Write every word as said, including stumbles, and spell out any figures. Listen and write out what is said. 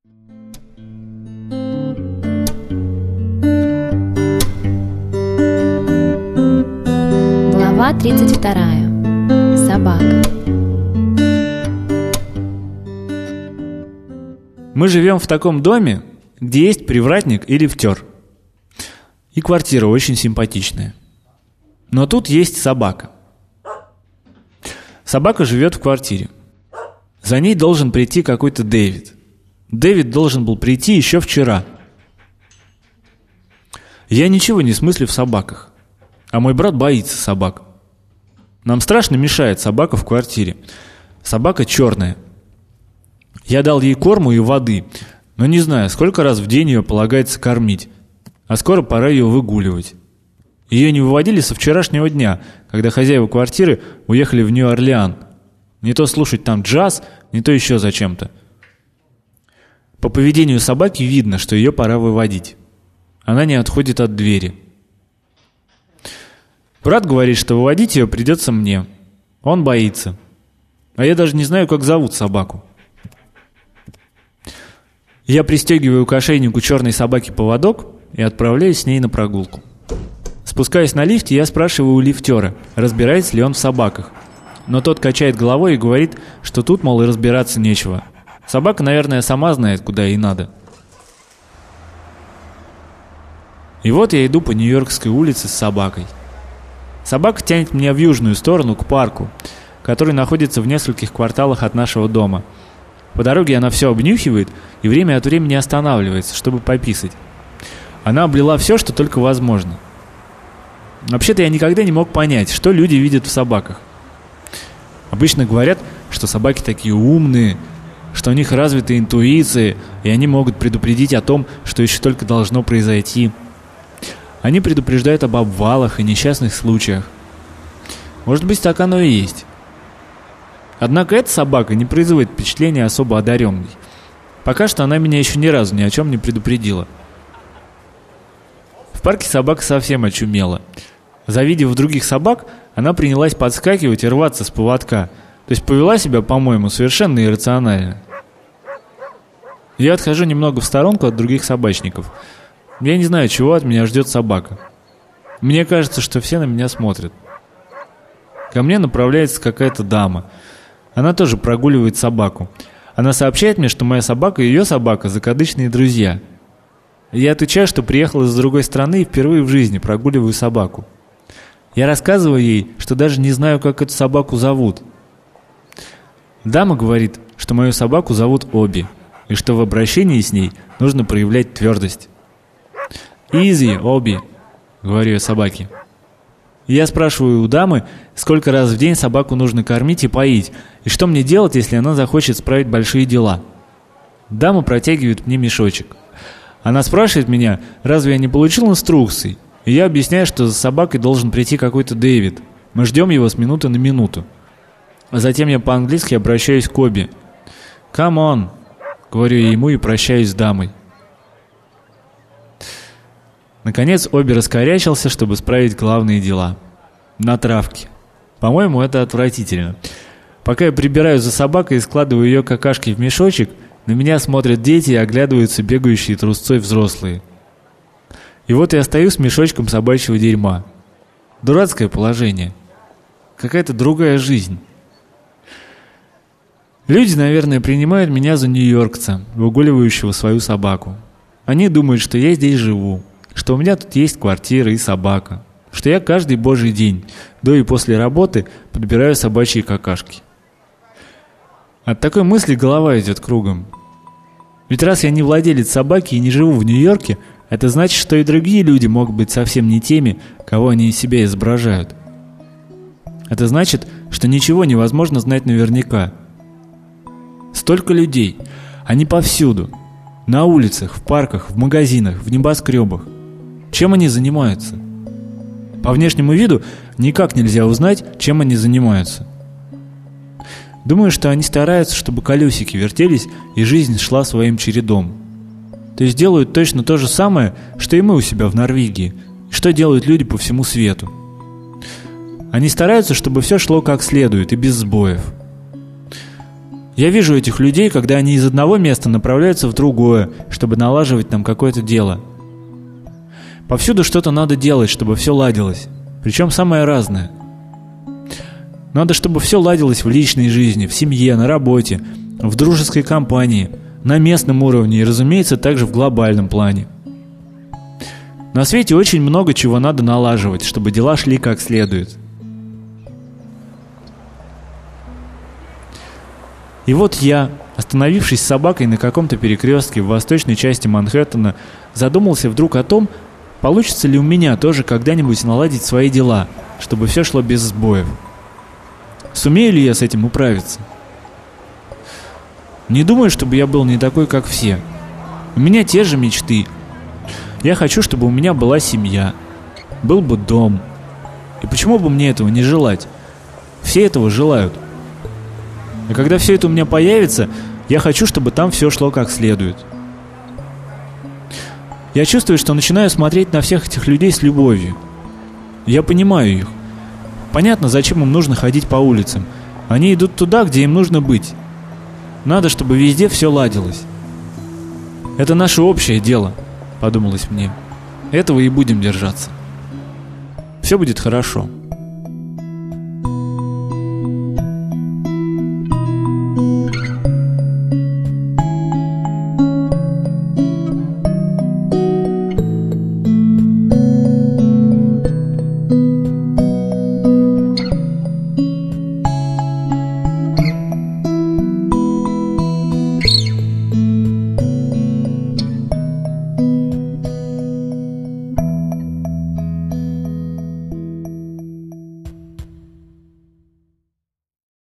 Глава тридцать вторая. Собака. Мы живем в таком доме, где есть привратник и лифтер. И квартира очень симпатичная. Но тут есть собака. Собака живет в квартире. За ней должен прийти какой-то Дэвид. Дэвид должен был прийти еще вчера. Я ничего не смыслю в собаках, а мой брат боится собак. Нам страшно мешает собака в квартире. Собака черная. Я дал ей корму и воды, но не знаю, сколько раз в день ее полагается кормить, а скоро пора ее выгуливать. Ее не выводили со вчерашнего дня, когда хозяева квартиры уехали в Нью-Орлеан. Не то слушать там джаз, не то еще зачем-то. По поведению собаки видно, что ее пора выводить. Она не отходит от двери. Брат говорит, что выводить ее придется мне. Он боится. А я даже не знаю, как зовут собаку. Я пристегиваю к ошейнику черной собаки поводок и отправляюсь с ней на прогулку. Спускаясь на лифте, я спрашиваю у лифтера, разбирается ли он в собаках. Но тот качает головой и говорит, что тут, мол, и разбираться нечего. Собака, наверное, сама знает, куда ей надо. И вот я иду по Нью-Йоркской улице с собакой. Собака тянет меня в южную сторону, к парку, который находится в нескольких кварталах от нашего дома. По дороге она все обнюхивает и время от времени останавливается, чтобы пописать. Она облила все, что только возможно. Вообще-то я никогда не мог понять, что люди видят в собаках. Обычно говорят, что собаки такие умные, что у них развита интуиция, и они могут предупредить о том, что еще только должно произойти. Они предупреждают об обвалах и несчастных случаях. Может быть, так оно и есть. Однако эта собака не производит впечатления особо одаренной. Пока что она меня еще ни разу ни о чем не предупредила. В парке собака совсем очумела. Завидев других собак, она принялась подскакивать и рваться с поводка. То есть повела себя, по-моему, совершенно иррационально. Я отхожу немного в сторонку от других собачников. Я не знаю, чего от меня ждет собака. Мне кажется, что все на меня смотрят. Ко мне направляется какая-то дама. Она тоже прогуливает собаку. Она сообщает мне, что моя собака и ее собака закадычные друзья. Я отвечаю, что приехал из другой страны и впервые в жизни прогуливаю собаку. Я рассказываю ей, что даже не знаю, как эту собаку зовут. Дама говорит, что мою собаку зовут Оби, и что в обращении с ней нужно проявлять твердость. «Изи, Оби», — говорю я собаке. Я спрашиваю у дамы, сколько раз в день собаку нужно кормить и поить, и что мне делать, если она захочет справить большие дела. Дама протягивает мне мешочек. Она спрашивает меня, разве я не получил инструкций, и я объясняю, что за собакой должен прийти какой-то Дэвид. Мы ждем его с минуты на минуту. Затем я по-английски обращаюсь к Оби. «Come on», — говорю я ему и прощаюсь с дамой. Наконец Оби раскорячился, чтобы справить главные дела. На травке. По-моему, это отвратительно. Пока я прибираю за собакой и складываю ее какашки в мешочек, на меня смотрят дети и оглядываются бегающие трусцой взрослые. И вот я стою с мешочком собачьего дерьма. Дурацкое положение. Какая-то другая жизнь. Люди, наверное, принимают меня за нью-йоркца, выгуливающего свою собаку. Они думают, что я здесь живу, что у меня тут есть квартира и собака, что я каждый божий день, до и после работы, подбираю собачьи какашки. От такой мысли голова идет кругом. Ведь раз я не владелец собаки и не живу в Нью-Йорке, это значит, что и другие люди могут быть совсем не теми, кого они из себя изображают. Это значит, что ничего невозможно знать наверняка. Столько людей, они повсюду, на улицах, в парках, в магазинах, в небоскребах. Чем они занимаются? По внешнему виду никак нельзя узнать, чем они занимаются. Думаю, что они стараются, чтобы колесики вертелись и жизнь шла своим чередом. То есть делают точно то же самое, что и мы у себя в Норвегии, что делают люди по всему свету. Они стараются, чтобы все шло как следует и без сбоев. Я вижу этих людей, когда они из одного места направляются в другое, чтобы налаживать нам какое-то дело. Повсюду что-то надо делать, чтобы все ладилось, причем самое разное. Надо, чтобы все ладилось в личной жизни, в семье, на работе, в дружеской компании, на местном уровне и, разумеется, также в глобальном плане. На свете очень много чего надо налаживать, чтобы дела шли как следует. И вот я, остановившись с собакой на каком-то перекрестке в восточной части Манхэттена, задумался вдруг о том, получится ли у меня тоже когда-нибудь наладить свои дела, чтобы все шло без сбоев. Сумею ли я с этим управиться? Не думаю, чтобы я был не такой, как все. У меня те же мечты. Я хочу, чтобы у меня была семья, был бы дом. И почему бы мне этого не желать? Все этого желают. А когда все это у меня появится, я хочу, чтобы там все шло как следует. Я чувствую, что начинаю смотреть на всех этих людей с любовью. Я понимаю их. Понятно, зачем им нужно ходить по улицам. Они идут туда, где им нужно быть. Надо, чтобы везде все ладилось. Это наше общее дело, подумалось мне. Этого и будем держаться. Все будет хорошо.